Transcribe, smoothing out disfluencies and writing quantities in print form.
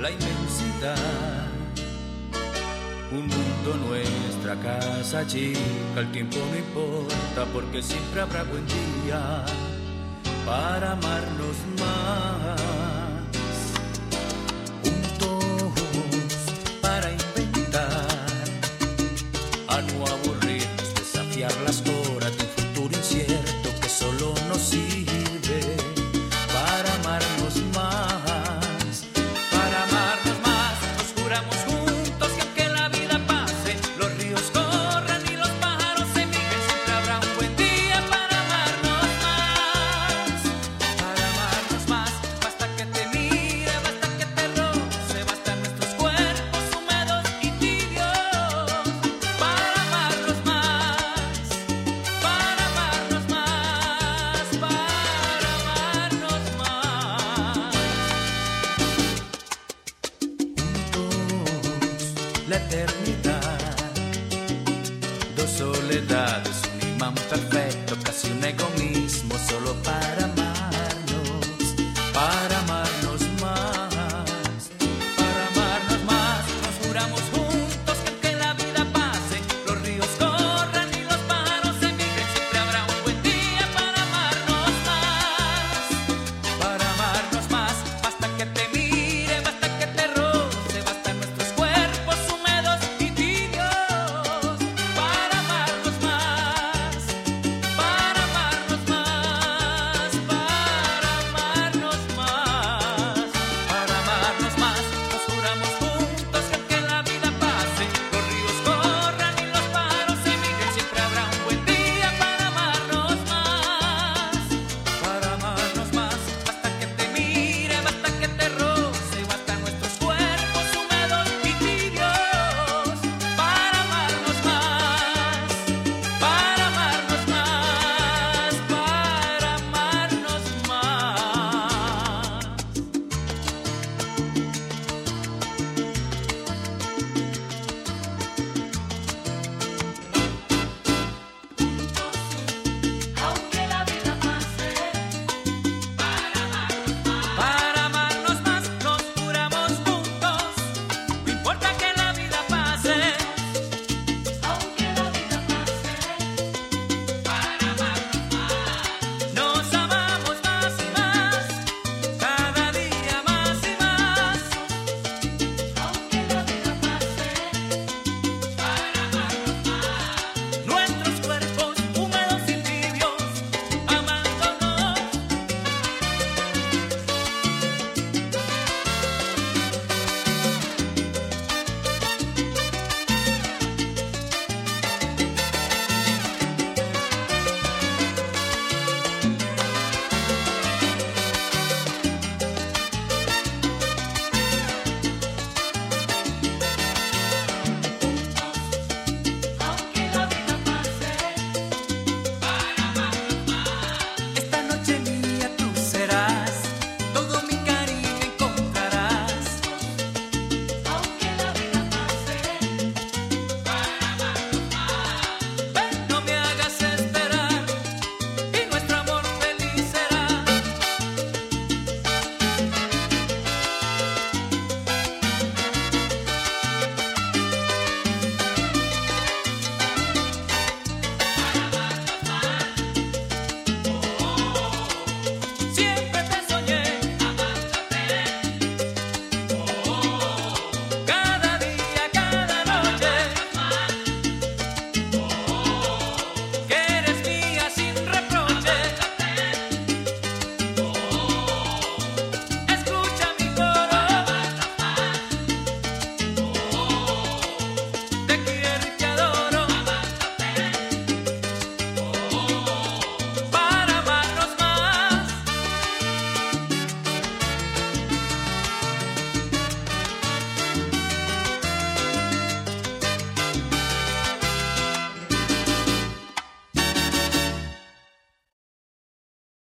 la inmensidad. Un mundo, nuestra casa chica, el tiempo no importa porque siempre habrá buen día para amarnos más. Juntos para inventar, a no aburrirnos, desafiar las horas de un futuro incierto que solo nos sirve para amarnos más. Para amarnos más, nos juramos juntos que aunque la vida pase, los ríos corran y los pájaros se migren, siempre habrá un buen día para amarnos más. Para amarnos más, basta que te mire, basta que te roce, bastan nuestros cuerpos húmedos y tibios. Para amarnos más, para amarnos más, para amarnos más. La eternidad, dos soledades, un imán perfecto, casi un egoísmo, solo para amarnos, para